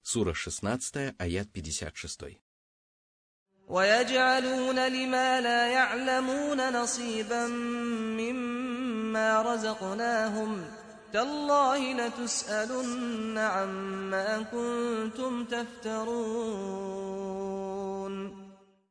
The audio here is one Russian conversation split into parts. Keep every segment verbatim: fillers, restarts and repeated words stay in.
Сура шестнадцатая, аят пятьдесят шесть. وَيَجْعَلُونَ لِمَا لَا يَعْلَمُونَ نَصِيبًا مِّمَّا رَزَقْنَاهُمْ تَاللَّهِ لَتُسْأَلُنَّ عَمَّا كُنتُمْ تَفْتَرُونَ.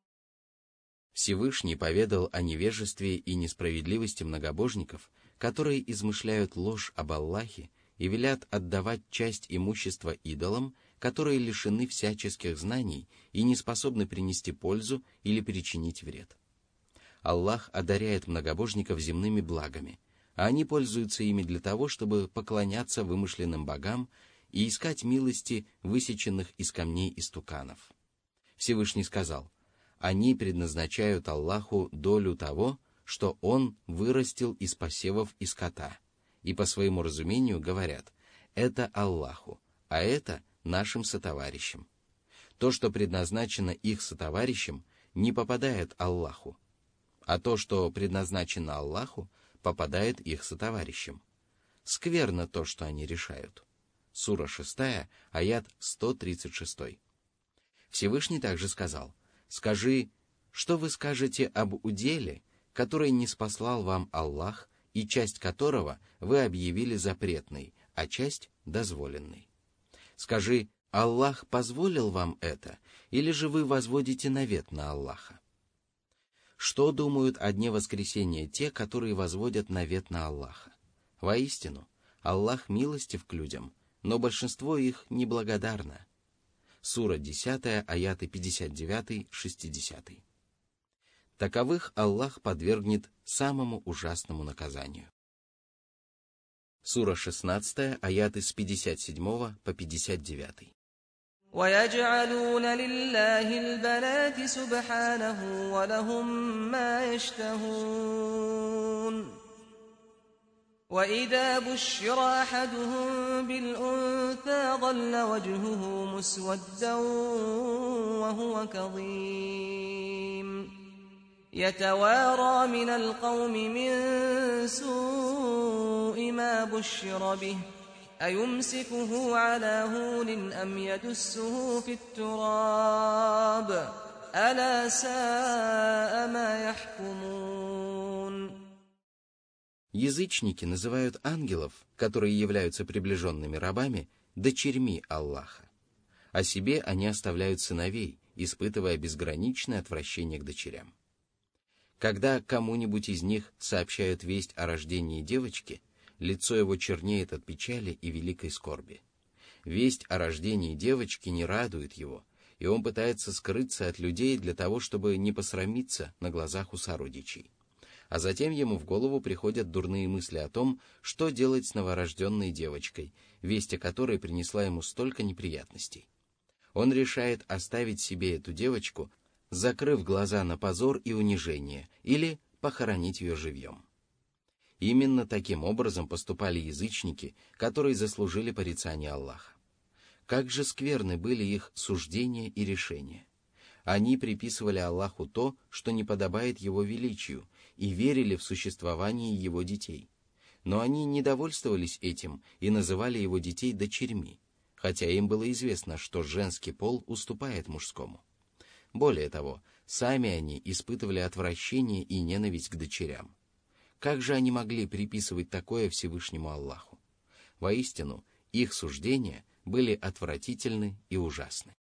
Всевышний поведал о невежестве и несправедливости многобожников, которые измышляют ложь об Аллахе и велят отдавать часть имущества идолам, которые лишены всяческих знаний и не способны принести пользу или причинить вред. Аллах одаряет многобожников земными благами, а они пользуются ими для того, чтобы поклоняться вымышленным богам и искать милости высеченных из камней истуканов. Всевышний сказал: «Они предназначают Аллаху долю того, что Он вырастил из посевов и скота, и по своему разумению говорят: это Аллаху, а это нашим сотоварищам. То, что предназначено их сотоварищам, не попадает Аллаху, а то, что предназначено Аллаху, попадает их сотоварищам. Скверно то, что они решают». Сура шестая, аят сто тридцать шесть. Всевышний также сказал: «Скажи, что вы скажете об уделе, который ниспослал вам Аллах, и часть которого вы объявили запретной, а часть — дозволенной? Скажи, Аллах позволил вам это, или же вы возводите навет на Аллаха? Что думают о дне воскресения те, которые возводят навет на Аллаха? Воистину, Аллах милостив к людям, но большинство их неблагодарно». Сура десятая, аяты пятьдесят девять шестьдесят. Таковых Аллах подвергнет самому ужасному наказанию. Сура шестнадцатая, аяты с пятьдесят седьмого по пятьдесят девятый. وَيَجْعَلُونَ لِلَّهِ الْبَنَاتِ سُبْحَانَهُ وَلَهُم مَّا يَشْتَهُونَ وَإِذَا بُشِّرَ أَحَدُهُم بِالْأُنثَىٰ ظَلَّ وَجْهُهُ مُسْوَدًّا وَهُوَ كَظِيمٌ يَتَوَارَىٰ مِنَ الْقَوْمِ مِن سُوءِ مَا بُشِّرَ بِهِ أَيُمْسِكُهُ عَلَىٰ هُونٍ أَمْ يَدُسُّهُ فِي التُّرَابِ أَلَا سَاءَ مَا يَحْكُمُونَ. Язычники называют ангелов, которые являются приближенными рабами, дочерьми Аллаха. О себе они оставляют сыновей, испытывая безграничное отвращение к дочерям. Когда кому-нибудь из них сообщают весть о рождении девочки, лицо его чернеет от печали и великой скорби. Весть о рождении девочки не радует его, и он пытается скрыться от людей для того, чтобы не посрамиться на глазах у сородичей. А затем ему в голову приходят дурные мысли о том, что делать с новорожденной девочкой, весть о которой принесла ему столько неприятностей. Он решает оставить себе эту девочку, закрыв глаза на позор и унижение, или похоронить ее живьем. Именно таким образом поступали язычники, которые заслужили порицание Аллаха. Как же скверны были их суждения и решения. Они приписывали Аллаху то, что не подобает Его величию, и верили в существование Его детей. Но они не довольствовались этим и называли Его детей дочерьми, хотя им было известно, что женский пол уступает мужскому. Более того, сами они испытывали отвращение и ненависть к дочерям. Как же они могли приписывать такое Всевышнему Аллаху? Воистину, их суждения были отвратительны и ужасны.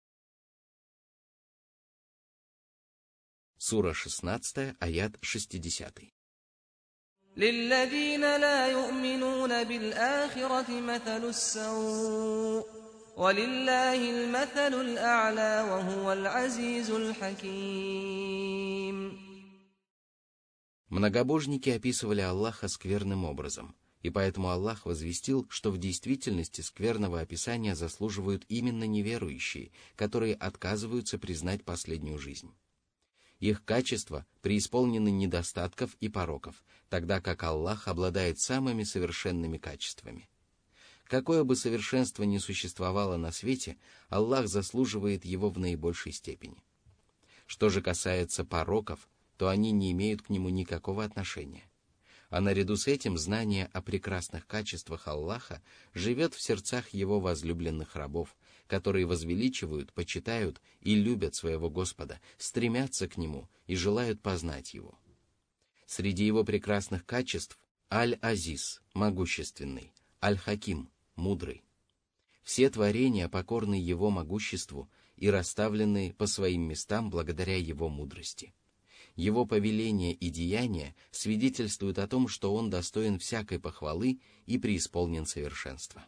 Сура шестнадцатая, аят шестидесятый. لِلَّذِينَ لَا يُؤْمِنُونَ بِالْآخِرَةِ مَثَلُ السَّوْءِ وَلِلَّهِ الْمَثَلُ الْأَعْلَى وَهُوَ الْعَزِيزُ الْحَكِيمُ. Многобожники описывали Аллаха скверным образом, и поэтому Аллах возвестил, что в действительности скверного описания заслуживают именно неверующие, которые отказываются признать последнюю жизнь. Их качества преисполнены недостатков и пороков, тогда как Аллах обладает самыми совершенными качествами. Какое бы совершенство ни существовало на свете, Аллах заслуживает его в наибольшей степени. Что же касается пороков, то они не имеют к нему никакого отношения. А наряду с этим знание о прекрасных качествах Аллаха живет в сердцах его возлюбленных рабов, которые возвеличивают, почитают и любят своего Господа, стремятся к Нему и желают познать Его. Среди Его прекрасных качеств Аль-Азиз – могущественный, Аль-Хаким – мудрый. Все творения покорны Его могуществу и расставлены по своим местам благодаря Его мудрости. Его повеления и деяния свидетельствуют о том, что Он достоин всякой похвалы и преисполнен совершенства.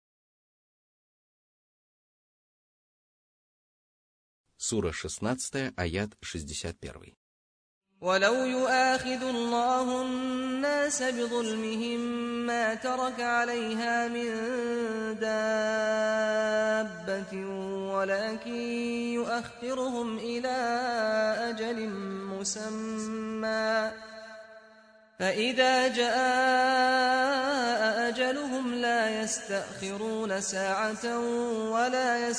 Сура шестнадцатая, аят шестьдесят один. ولو يؤاخذ الله الناس بظلمهم ما ترك عليها من دابة ولكن يؤخرهم إلى أجل مسمى فإذا جاء أجلهم لا يستأخرون ساعة ولا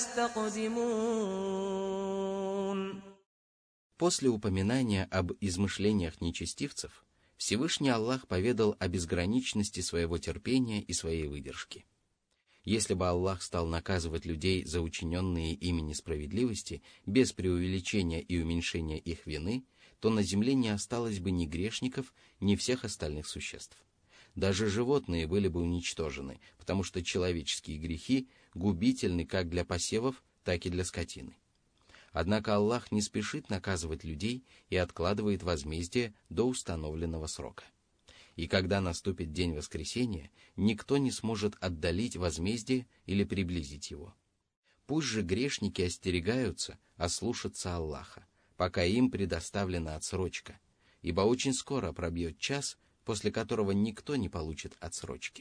يستقدمون. После упоминания об измышлениях нечестивцев, Всевышний Аллах поведал о безграничности своего терпения и своей выдержки. Если бы Аллах стал наказывать людей за учиненные ими несправедливости без преувеличения и уменьшения их вины, то на земле не осталось бы ни грешников, ни всех остальных существ. Даже животные были бы уничтожены, потому что человеческие грехи губительны как для посевов, так и для скотины. Однако Аллах не спешит наказывать людей и откладывает возмездие до установленного срока. И когда наступит день воскресения, никто не сможет отдалить возмездие или приблизить его. Пусть же грешники остерегаются ослушаться Аллаха, пока им предоставлена отсрочка, ибо очень скоро пробьет час, после которого никто не получит отсрочки.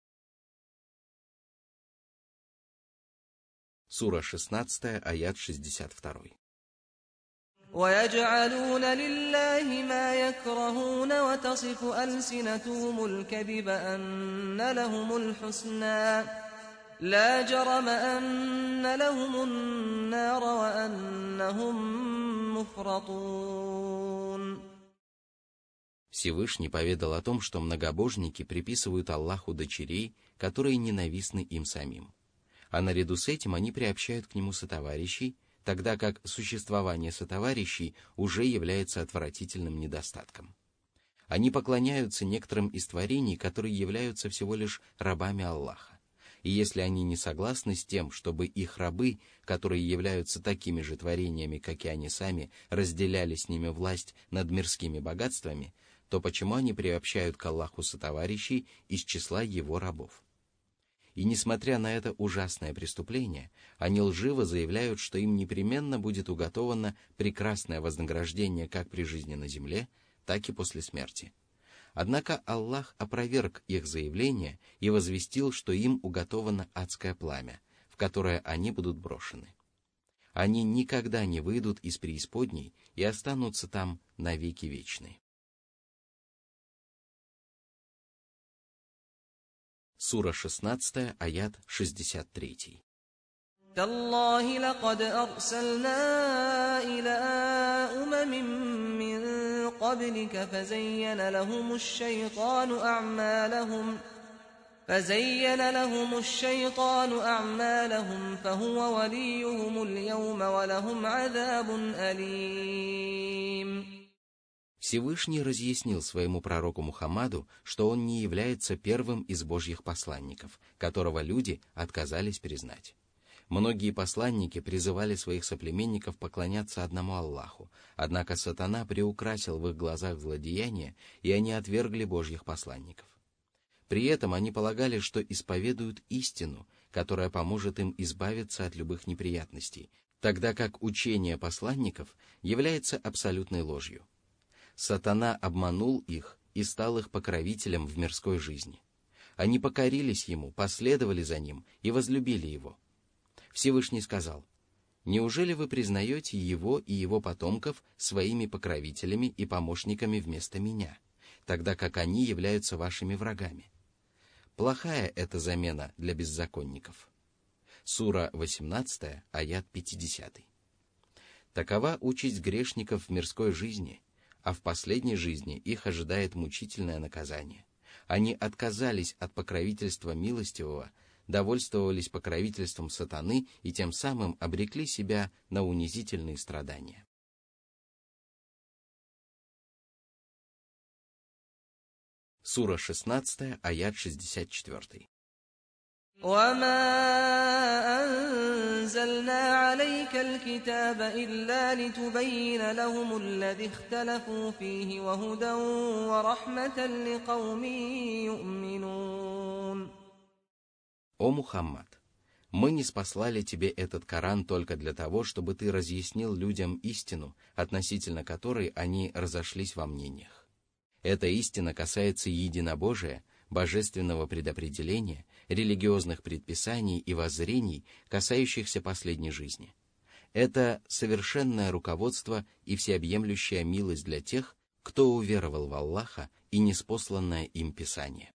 Сура шестнадцатая, аят шестьдесят два. وَيَجْعَلُونَ لِلَّهِ مَا يَكْرَهُونَ وَتَصِفُ أَلْسِنَتُهُمُ الْكَذِبَ أَنَّ لَهُمُ الْحُسْنَى لَا جَرَمَ أَنَّ لَهُمُ النَّارَ وَأَنَّهُمْ مُفْرَطُونَ. Всевышний поведал о том, что многобожники приписывают Аллаху дочерей, которые ненавистны им самим. А наряду с этим они приобщают к нему сотоварищей, тогда как существование сотоварищей уже является отвратительным недостатком. Они поклоняются некоторым из творений, которые являются всего лишь рабами Аллаха. И если они не согласны с тем, чтобы их рабы, которые являются такими же творениями, как и они сами, разделяли с ними власть над мирскими богатствами, то почему они приобщают к Аллаху сотоварищей из числа его рабов? И несмотря на это ужасное преступление, они лживо заявляют, что им непременно будет уготовано прекрасное вознаграждение как при жизни на земле, так и после смерти. Однако Аллах опроверг их заявление и возвестил, что им уготовано адское пламя, в которое они будут брошены. Они никогда не выйдут из преисподней и останутся там навеки вечные. Сура шестнадцатая, аят шестьдесят три. تالله لقد أرسلنا إلى أمم من قبلك فزين لهم الشيطان أعمالهم فزين لهم الشيطان أعمالهم فهو وليهم اليوم ولهم عذاب أليم. Всевышний разъяснил своему пророку Мухаммаду, что он не является первым из божьих посланников, которого люди отказались признать. Многие посланники призывали своих соплеменников поклоняться одному Аллаху, однако сатана приукрасил в их глазах злодеяния, и они отвергли божьих посланников. При этом они полагали, что исповедуют истину, которая поможет им избавиться от любых неприятностей, тогда как учение посланников является абсолютной ложью. Сатана обманул их и стал их покровителем в мирской жизни. Они покорились ему, последовали за ним и возлюбили его. Всевышний сказал: «Неужели вы признаете его и его потомков своими покровителями и помощниками вместо меня, тогда как они являются вашими врагами? Плохая это замена для беззаконников». Сура восемнадцатая, аят пятидесятый. Такова участь грешников в мирской жизни, а в последней жизни их ожидает мучительное наказание. Они отказались от покровительства милостивого, довольствовались покровительством сатаны и тем самым обрекли себя на унизительные страдания. Сура шестнадцатая, аят шестьдесят четыре. وَمَا أَنزَلْنَا عَلَيْكَ الْكِتَابَ إِلَّا لِتُبَيِّنَ لَهُمُ الَّذِي اخْتَلَفُوا فِيهِ وَهُدًى وَرَحْمَةً لِقَوْمٍ يُؤْمِنُونَ. О Мухаммад, мы ниспослали тебе этот Коран только для того, чтобы ты разъяснил людям истину, относительно которой они разошлись во мнениях. Эта истина касается единобожия, божественного предопределения, религиозных предписаний и воззрений, касающихся последней жизни. Это совершенное руководство и всеобъемлющая милость для тех, кто уверовал в Аллаха и ниспосланное им Писание.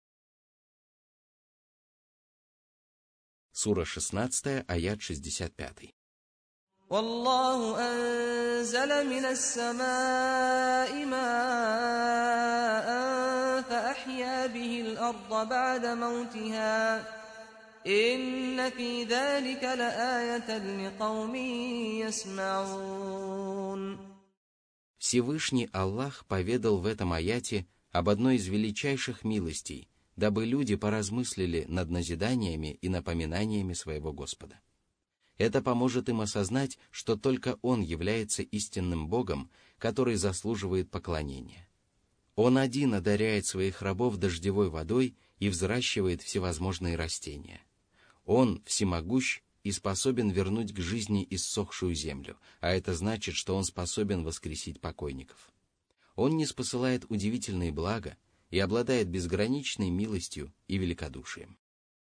Сура шестнадцатая, аят шестьдесят пять. وَاللَّهُ أَنزَلَ مِنَ السَّمَاءِ مَاءً فَأَحْيَا بِهِ الْأَرْضَ بَعْدَ مَوْتِهَا إِنَّ فِي ذَلِكَ لَآيَةً لِقَوْمٍ يَسْمَعُونَ. Всевышний Аллах поведал в этом аяте об одной из величайших милостей, дабы люди поразмыслили над назиданиями и напоминаниями своего Господа. Это поможет им осознать, что только Он является истинным Богом, который заслуживает поклонения. Он один одаряет своих рабов дождевой водой и взращивает всевозможные растения. Он всемогущ и способен вернуть к жизни иссохшую землю, а это значит, что Он способен воскресить покойников. Он ниспосылает удивительные блага и обладает безграничной милостью и великодушием.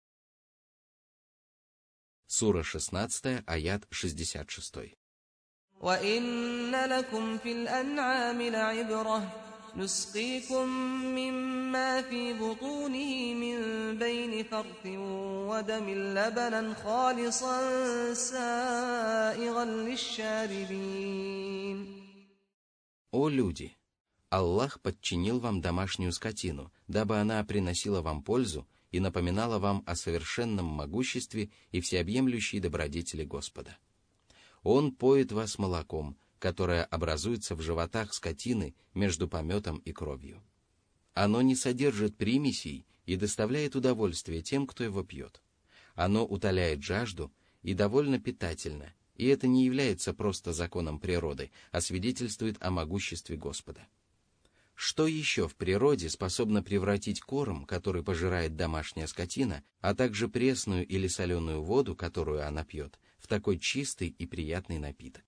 Сура шестнадцатая, аят шестьдесят шесть. وَإِنَّ لَكُمْ فِي الْأَنْعَامِ لَعِبْرَةً نُسْقِيكُم مِّمَّا فِي بُطُونِهِ مِن بَيْنِ فَرْثٍ وَدَمٍ لَّبَنًا خَالِصًا سَائِغًا لِّلشَّارِبِينَ. О люди! Аллах подчинил вам домашнюю скотину, дабы она приносила вам пользу и напоминала вам о совершенном могуществе и всеобъемлющей добродетели Господа. Он поет вас молоком, которое образуется в животах скотины между пометом и кровью. Оно не содержит примесей и доставляет удовольствие тем, кто его пьет. Оно утоляет жажду и довольно питательно, и это не является просто законом природы, а свидетельствует о могуществе Господа. Что еще в природе способно превратить корм, который пожирает домашняя скотина, а также пресную или соленую воду, которую она пьет, в такой чистый и приятный напиток?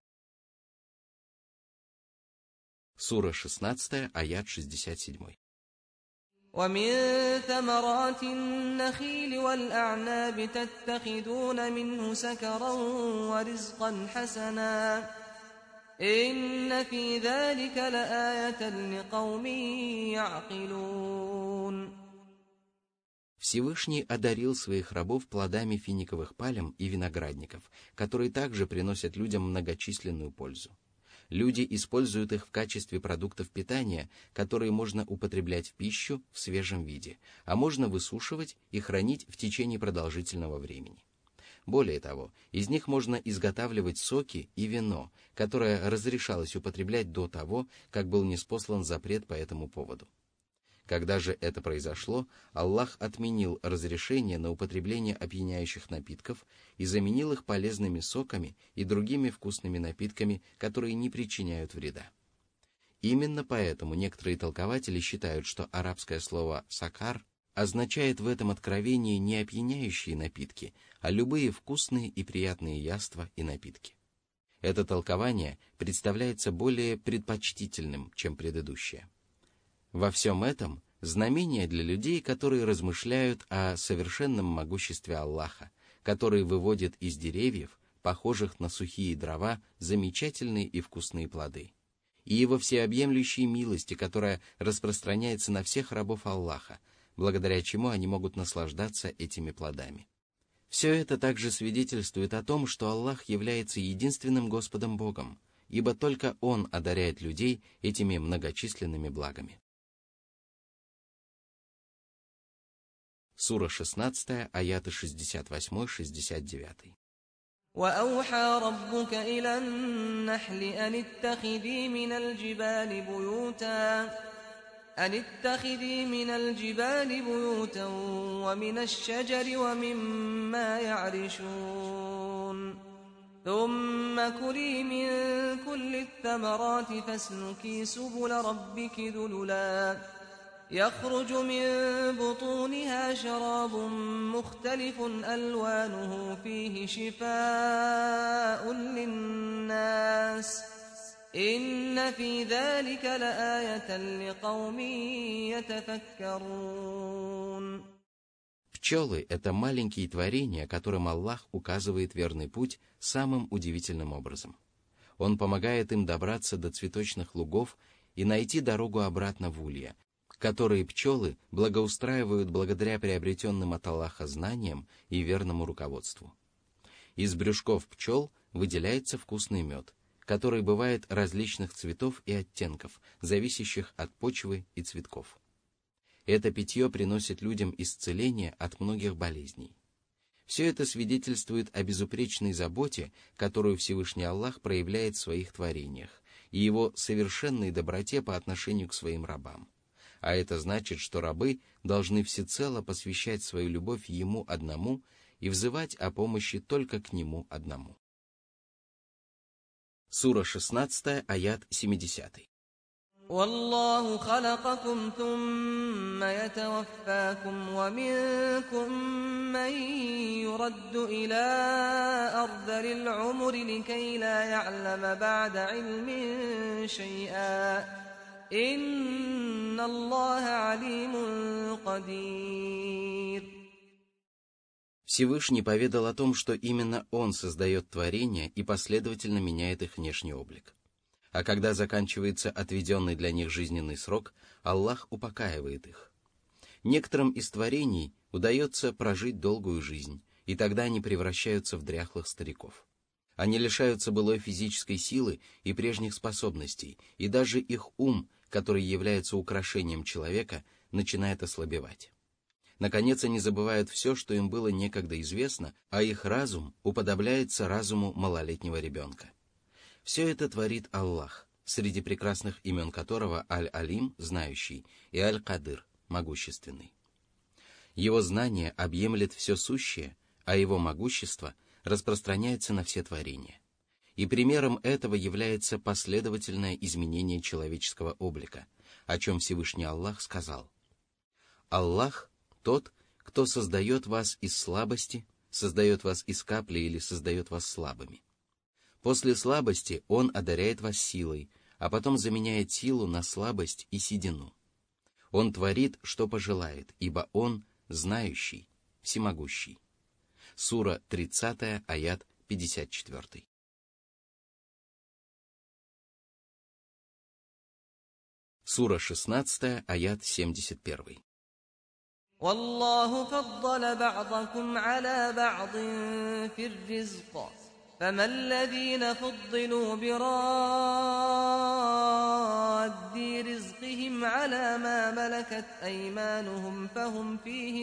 Сура шестнадцатая, аят шестьдесят семь. وَمِن ثَمَرَاتِ النَّخِيلِ وَالْأَعْنَابِ تَتَّخِذُونَ مِنْهُ سَكَرًا وَرِزْقًا حَسَنًا إِنَّ فِي ذَلِكَ لَآيَةً لِقَوْمٍ يَعْقِلُونَ. Всевышний одарил своих рабов плодами финиковых пальм и виноградников, которые также приносят людям многочисленную пользу. Люди используют их в качестве продуктов питания, которые можно употреблять в пищу в свежем виде, а можно высушивать и хранить в течение продолжительного времени. Более того, из них можно изготавливать соки и вино, которое разрешалось употреблять до того, как был ниспослан запрет по этому поводу. Когда же это произошло, Аллах отменил разрешение на употребление опьяняющих напитков и заменил их полезными соками и другими вкусными напитками, которые не причиняют вреда. Именно поэтому некоторые толкователи считают, что арабское слово «сакар» означает в этом откровении не опьяняющие напитки, а любые вкусные и приятные яства и напитки. Это толкование представляется более предпочтительным, чем предыдущее. Во всем этом знамение для людей, которые размышляют о совершенном могуществе Аллаха, который выводит из деревьев, похожих на сухие дрова, замечательные и вкусные плоды, и его всеобъемлющей милости, которая распространяется на всех рабов Аллаха, благодаря чему они могут наслаждаться этими плодами. Все это также свидетельствует о том, что Аллах является единственным Господом Богом, ибо только Он одаряет людей этими многочисленными благами. Сура шестнадцатая, аяты шестьдесят восемь шестьдесят девять. وأوحى ربك إلى النحل أن اتخذي من الجبال بيوتا أن اتخذي من الجبال بيوتا ومن الشجر ومما يعرشون ثم كلي من كل الثمرات فاسلكي سبل ربك ذللا يخرج من بطونها شراب مختلف ألوانه فيه شفاء للناس إن في ذلك لآية لقوم يتفكرون. Пчелы — это маленькие творения, которым Аллах указывает верный путь самым удивительным образом. Он помогает им добраться до цветочных лугов и найти дорогу обратно в улья, которые пчелы благоустраивают благодаря приобретенным от Аллаха знаниям и верному руководству. Из брюшков пчел выделяется вкусный мед, который бывает различных цветов и оттенков, зависящих от почвы и цветков. Это питье приносит людям исцеление от многих болезней. Все это свидетельствует о безупречной заботе, которую Всевышний Аллах проявляет в своих творениях, и его совершенной доброте по отношению к своим рабам. А это значит, что рабы должны всецело посвящать свою любовь Ему одному и взывать о помощи только к Нему одному. Сура шестнадцатая, аят семидесятый. والله خلقكم ثم يتوفاكم ومنكم من يرد إلى أرذل العمر لكي لا يعلم بعد علم شيئا إن الله عليم قدير. Всевышний поведал о том, что именно Он создает творения и последовательно меняет их внешний облик. А когда заканчивается отведенный для них жизненный срок, Аллах упокаивает их. Некоторым из творений удается прожить долгую жизнь, и тогда они превращаются в дряхлых стариков. Они лишаются былой физической силы и прежних способностей, и даже их ум, который является украшением человека, начинает ослабевать. Наконец, они забывают все, что им было некогда известно, а их разум уподобляется разуму малолетнего ребенка. Все это творит Аллах, среди прекрасных имен которого Аль-Алим, знающий, и Аль-Кадыр, могущественный. Его знание объемлет все сущее, а его могущество распространяется на все творения. И примером этого является последовательное изменение человеческого облика, о чем Всевышний Аллах сказал: «Аллах — тот, кто создает вас из слабости, создает вас из капли или создает вас слабыми. После слабости Он одаряет вас силой, а потом заменяет силу на слабость и седину. Он творит, что пожелает, ибо Он знающий, всемогущий». Сура тридцатая, аят пятьдесят четыре. Сура шестнадцатая, аят семьдесят один. والله فضل بعضكم على بعض في الرزق فما الذين فضلوا براد رزقهم على ما ملكت أيمانهم فهم فيه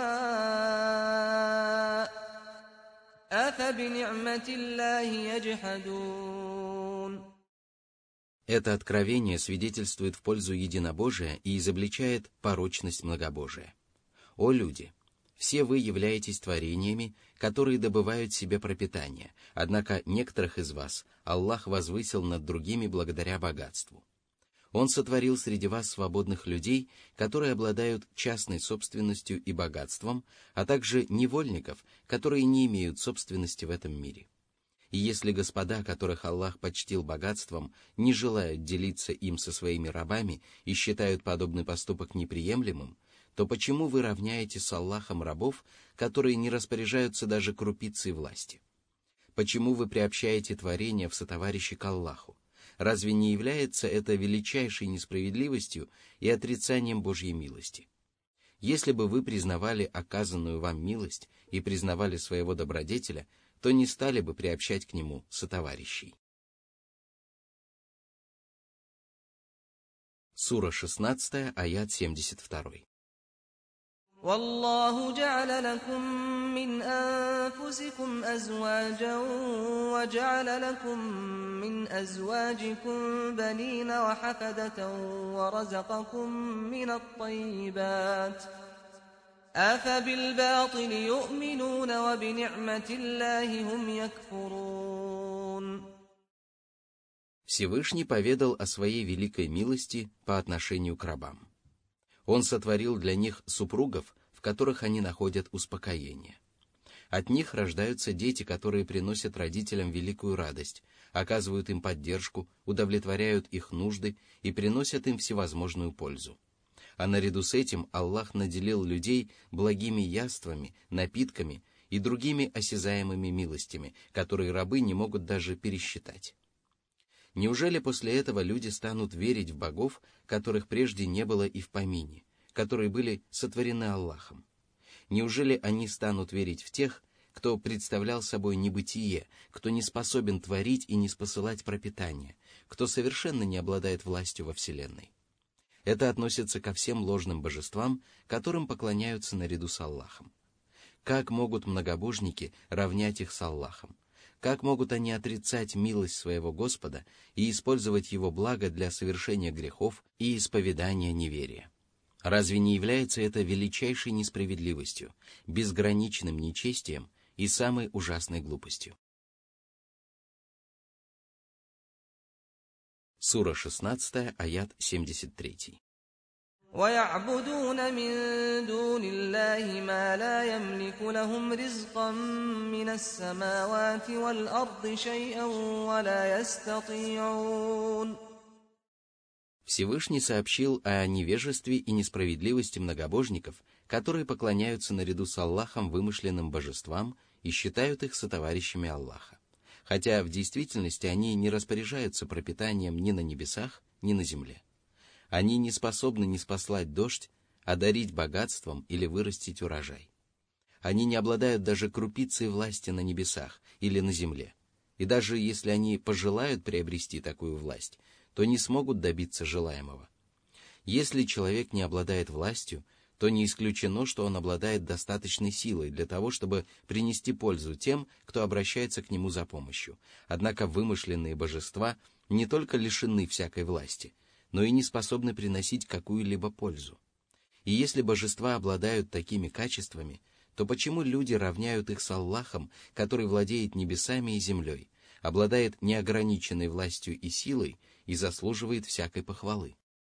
سواء أفبنعمة الله يجحدون. Это откровение свидетельствует в пользу единобожия и изобличает порочность многобожия. О люди! Все вы являетесь творениями, которые добывают себе пропитание, однако некоторых из вас Аллах возвысил над другими благодаря богатству. Он сотворил среди вас свободных людей, которые обладают частной собственностью и богатством, а также невольников, которые не имеют собственности в этом мире. И если господа, которых Аллах почтил богатством, не желают делиться им со своими рабами и считают подобный поступок неприемлемым, то почему вы равняете с Аллахом рабов, которые не распоряжаются даже крупицей власти? Почему вы приобщаете творение в сотоварищи к Аллаху? Разве не является это величайшей несправедливостью и отрицанием Божьей милости? Если бы вы признавали оказанную вам милость и признавали своего добродетеля, то не стали бы приобщать к нему сотоварищей. Сура шестнадцатая, аят семьдесят два. والله جعل لكم من أنفسكم أزواجا وجعل لكم من أزواجكم بنين وحفدة ورزقكم من الطيبات أفبالباطل يؤمنون وبنعمة الله هم يكفرون. Всевышний поведал о своей великой милости по отношению к рабам. Он сотворил для них супругов, в которых они находят успокоение. От них рождаются дети, которые приносят родителям великую радость, оказывают им поддержку, удовлетворяют их нужды и приносят им всевозможную пользу. А наряду с этим Аллах наделил людей благими яствами, напитками и другими осязаемыми милостями, которые рабы не могут даже пересчитать. Неужели после этого люди станут верить в богов, которых прежде не было и в помине, которые были сотворены Аллахом? Неужели они станут верить в тех, кто представлял собой небытие, кто не способен творить и не спосылать пропитание, кто совершенно не обладает властью во Вселенной? Это относится ко всем ложным божествам, которым поклоняются наряду с Аллахом. Как могут многобожники равнять их с Аллахом? Как могут они отрицать милость своего Господа и использовать его благо для совершения грехов и исповедания неверия? Разве не является это величайшей несправедливостью, безграничным нечестием и самой ужасной глупостью? Сура шестнадцатая, аят семьдесят три. وَيَعْبُدُونَ مِن دُونِ اللَّهِ مَا لَا يَمْلِكُ لَهُمْ رِزْقًا مِّنَ السَّمَاوَاتِ وَالْأَرْضِ شَيْئًا وَلَا يَسْتَطِيعُونَ. Всевышний сообщил о невежестве и несправедливости многобожников, которые поклоняются наряду с Аллахом вымышленным божествам и считают их сотоварищами Аллаха, хотя в действительности они не распоряжаются пропитанием ни на небесах, ни на земле. Они не способны ниспослать дождь, одарить богатством или вырастить урожай. Они не обладают даже крупицей власти на небесах или на земле. И даже если они пожелают приобрести такую власть, то не смогут добиться желаемого. Если человек не обладает властью, то не исключено, что он обладает достаточной силой для того, чтобы принести пользу тем, кто обращается к нему за помощью. Однако вымышленные божества не только лишены всякой власти, но и не способны приносить какую-либо пользу. И если божества обладают такими качествами, то почему люди равняют их с Аллахом, который владеет небесами и землей, обладает неограниченной властью и силой и заслуживает всякой похвалы?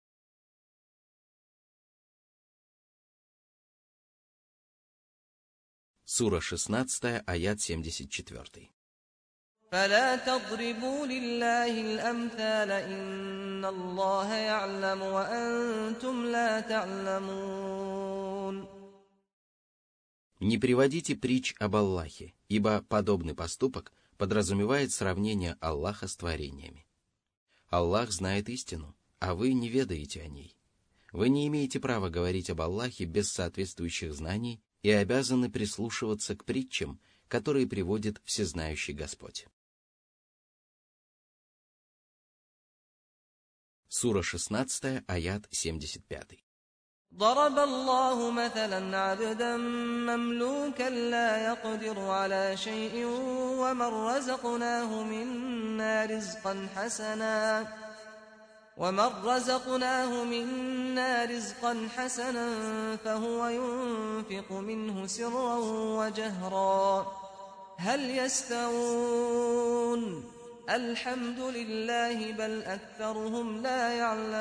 Сура шестнадцатая, аят семьдесят четыре. فلا تضربوا لله الأمثال إن الله يعلم وأنتم لا تعلمون. Не приводите притч об Аллахе, ибо подобный поступок подразумевает сравнение Аллаха с творениями. Аллах знает истину, а вы не ведаете о ней. Вы не имеете права говорить об Аллахе без соответствующих знаний и обязаны прислушиваться к притчам, которые приводит всезнающий Господь. Сура шестнадцатая, аят семьдесят пять. ضرب الله مثلا عبدا مملوكا لا يقدر على شيء ومن رزقناه منا رزقا حسنا ومن رزقناه منا رزقا حسنا فهو ينفق منه سرا وجهرا هل يستوون الحمد لله بل أكثرهم لا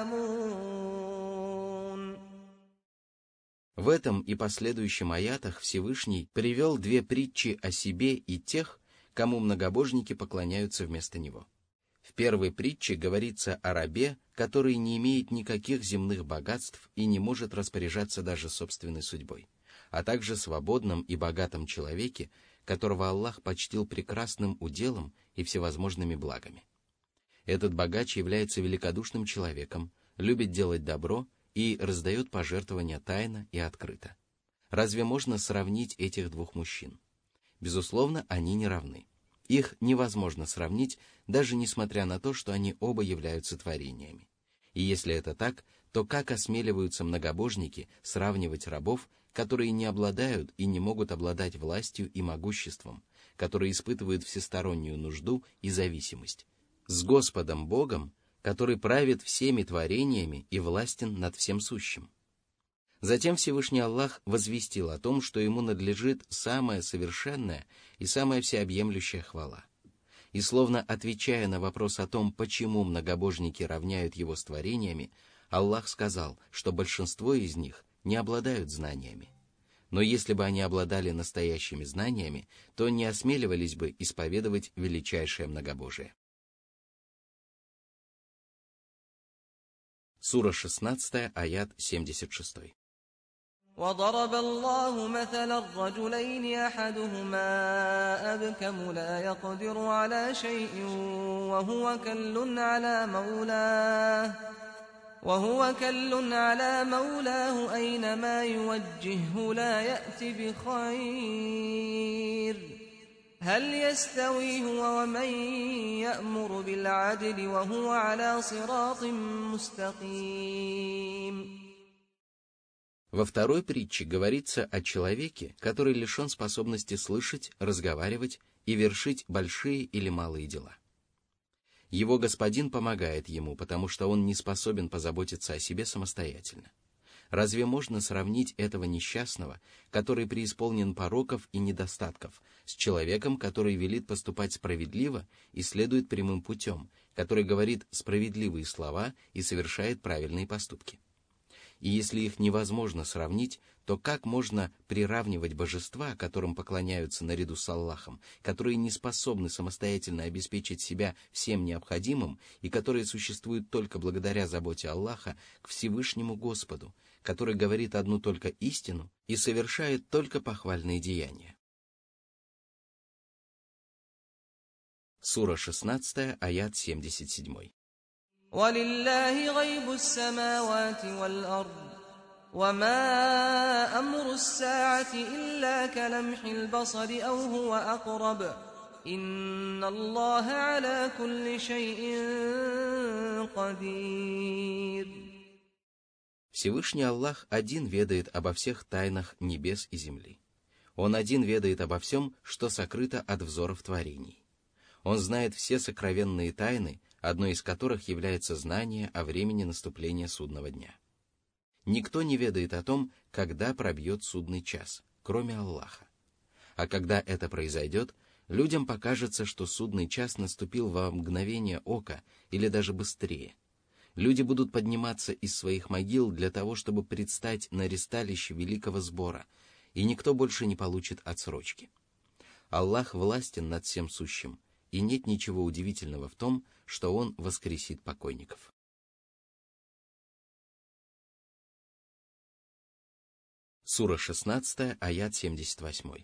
يعلمون. В этом и последующем аятах Всевышний привел две притчи о себе и тех, кому многобожники поклоняются вместо него. В первой притче говорится о рабе, который не имеет никаких земных богатств и не может распоряжаться даже собственной судьбой, а также свободном и богатом человеке, которого Аллах почтил прекрасным уделом и всевозможными благами. Этот богач является великодушным человеком, любит делать добро и раздает пожертвования тайно и открыто. Разве можно сравнить этих двух мужчин? Безусловно, они не равны. Их невозможно сравнить, даже несмотря на то, что они оба являются творениями. И если это так, то как осмеливаются многобожники сравнивать рабов, которые не обладают и не могут обладать властью и могуществом, которые испытывают всестороннюю нужду и зависимость, с Господом Богом, который правит всеми творениями и властен над всем сущим. Затем Всевышний Аллах возвестил о том, что ему надлежит самая совершенная и самая всеобъемлющая хвала. И словно отвечая на вопрос о том, почему многобожники равняют его с творениями, Аллах сказал, что большинство из них не обладают знаниями. Но если бы они обладали настоящими знаниями, то не осмеливались бы исповедовать величайшее многобожие. Сура шестнадцатая, аят семьдесят шесть. وضرب الله مثلا الرجلين أحدهما أبكم لا يقدر على شيء وهو كل على مولاه وهو كل على مولاه أينما يوجهه لا يأت بخير هل يستوي هو ومن يأمر بالعدل وهو على صراط مستقيم. Во второй притче говорится о человеке, который лишен способности слышать, разговаривать и вершить большие или малые дела. Его господин помогает ему, потому что он не способен позаботиться о себе самостоятельно. Разве можно сравнить этого несчастного, который преисполнен пороков и недостатков, с человеком, который велит поступать справедливо и следует прямым путем, который говорит справедливые слова и совершает правильные поступки? И если их невозможно сравнить, то как можно приравнивать божества, которым поклоняются наряду с Аллахом, которые не способны самостоятельно обеспечить себя всем необходимым и которые существуют только благодаря заботе Аллаха, к Всевышнему Господу, который говорит одну только истину и совершает только похвальные деяния? Сура шестнадцатая, аят семьдесят семь. ولله غيب السماوات والأرض وما أمر الساعة إلا كلمح البصر أو هو أقرب إن الله على كل شيء قدير. Всевышний Аллах один ведает обо всех тайнах небес и земли. Он один ведает обо всем, что сокрыто от взоров творений. Он знает все сокровенные тайны, одной из которых является знание о времени наступления судного дня. Никто не ведает о том, когда пробьет судный час, кроме Аллаха. А когда это произойдет, людям покажется, что судный час наступил во мгновение ока или даже быстрее. Люди будут подниматься из своих могил для того, чтобы предстать на ристалище великого сбора, и никто больше не получит отсрочки. Аллах властен над всем сущим, и нет ничего удивительного в том, что Он воскресит покойников. Сура шестнадцатая, аят семьдесят восемь.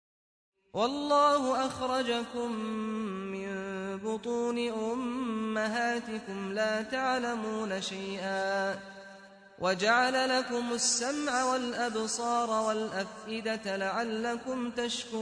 والله أخرجكم من بطون أمهاتكم لا تعلمون شيئا وجعل لكم السمع والأبصار والأفئدة لعلكم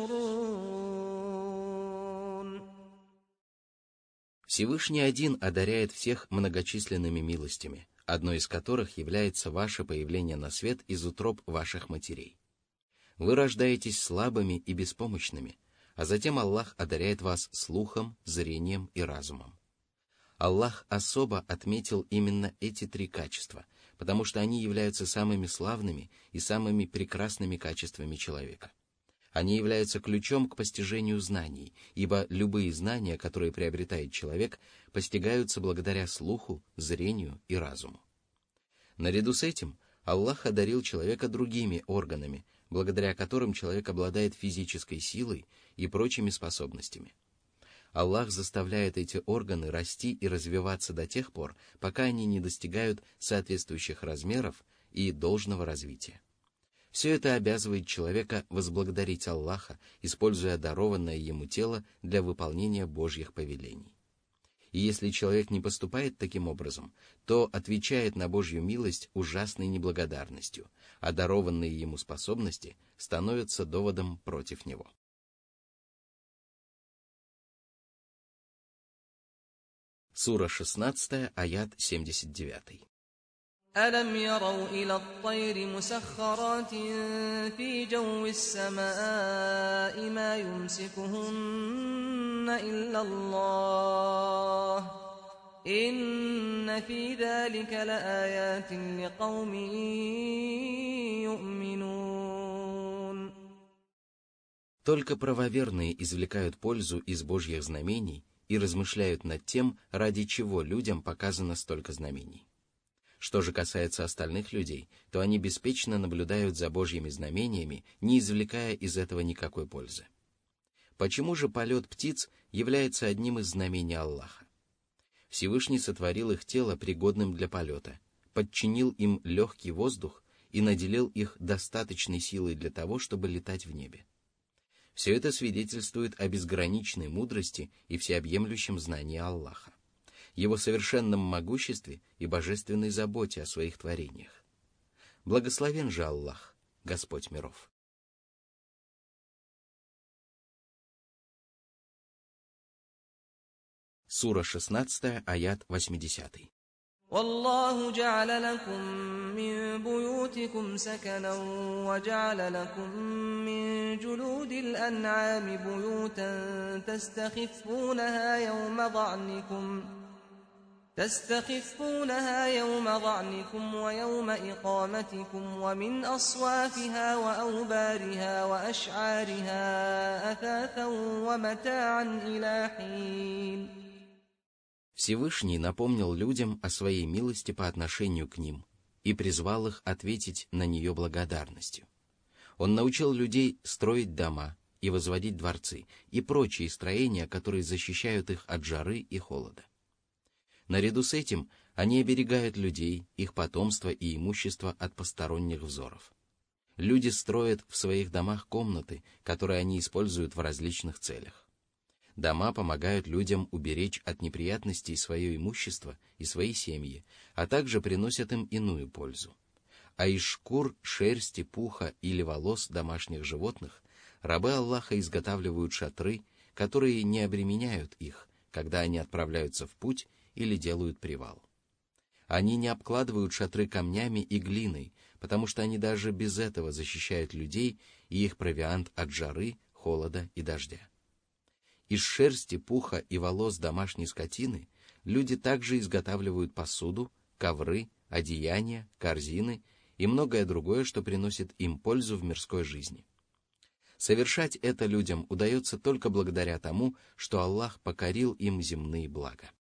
تشكرون. Всевышний один одаряет всех многочисленными милостями, одной из которых является ваше появление на свет из утроб ваших матерей. Вы рождаетесь слабыми и беспомощными, а затем Аллах одаряет вас слухом, зрением и разумом. Аллах особо отметил именно эти три качества, потому что они являются самыми славными и самыми прекрасными качествами человека. Они являются ключом к постижению знаний, ибо любые знания, которые приобретает человек, постигаются благодаря слуху, зрению и разуму. Наряду с этим Аллах одарил человека другими органами, благодаря которым человек обладает физической силой и прочими способностями. Аллах заставляет эти органы расти и развиваться до тех пор, пока они не достигают соответствующих размеров и должного развития. Все это обязывает человека возблагодарить Аллаха, используя дарованное ему тело для выполнения Божьих повелений. И если человек не поступает таким образом, то отвечает на Божью милость ужасной неблагодарностью, а дарованные ему способности становятся доводом против него. Сура шестнадцатая, аят семьдесят девять. ألم يروا إلى الطير مسخرات في جو السماء ما يمسكهن إلا الله إن في ذلك لآيات لقوم يؤمنون. Только правоверные извлекают пользу из Божьих знамений и размышляют над тем, ради чего людям показано столько знамений. Что же касается остальных людей, то они беспечно наблюдают за Божьими знамениями, не извлекая из этого никакой пользы. Почему же полет птиц является одним из знамений Аллаха? Всевышний сотворил их тело пригодным для полета, подчинил им легкий воздух и наделил их достаточной силой для того, чтобы летать в небе. Все это свидетельствует о безграничной мудрости и всеобъемлющем знании Аллаха, Его совершенном могуществе и божественной заботе о своих творениях. Благословен же Аллах, Господь миров. Сура шестнадцатая, аят восьмидесятый. والله جعل لكم من بيوتكم سكنا وجعل لكم من جلود الأنعام بيوتا تستخفونها يوم ظعنكم تستخفونها يوم ظعنكم ويوم إقامتكم ومن أصوافها وأوبارها وأشعارها أثاثا ومتاعا إلى حين. Всевышний напомнил людям о своей милости по отношению к ним и призвал их ответить на нее благодарностью. Он научил людей строить дома и возводить дворцы и прочие строения, которые защищают их от жары и холода. Наряду с этим они оберегают людей, их потомство и имущество от посторонних взоров. Люди строят в своих домах комнаты, которые они используют в различных целях. Дома помогают людям уберечь от неприятностей свое имущество и свои семьи, а также приносят им иную пользу. А из шкур, шерсти, пуха или волос домашних животных рабы Аллаха изготавливают шатры, которые не обременяют их, когда они отправляются в путь или делают привал. Они не обкладывают шатры камнями и глиной, потому что они даже без этого защищают людей и их провиант от жары, холода и дождя. Из шерсти, пуха и волос домашней скотины люди также изготавливают посуду, ковры, одеяния, корзины и многое другое, что приносит им пользу в мирской жизни. Совершать это людям удается только благодаря тому, что Аллах покорил им земные блага.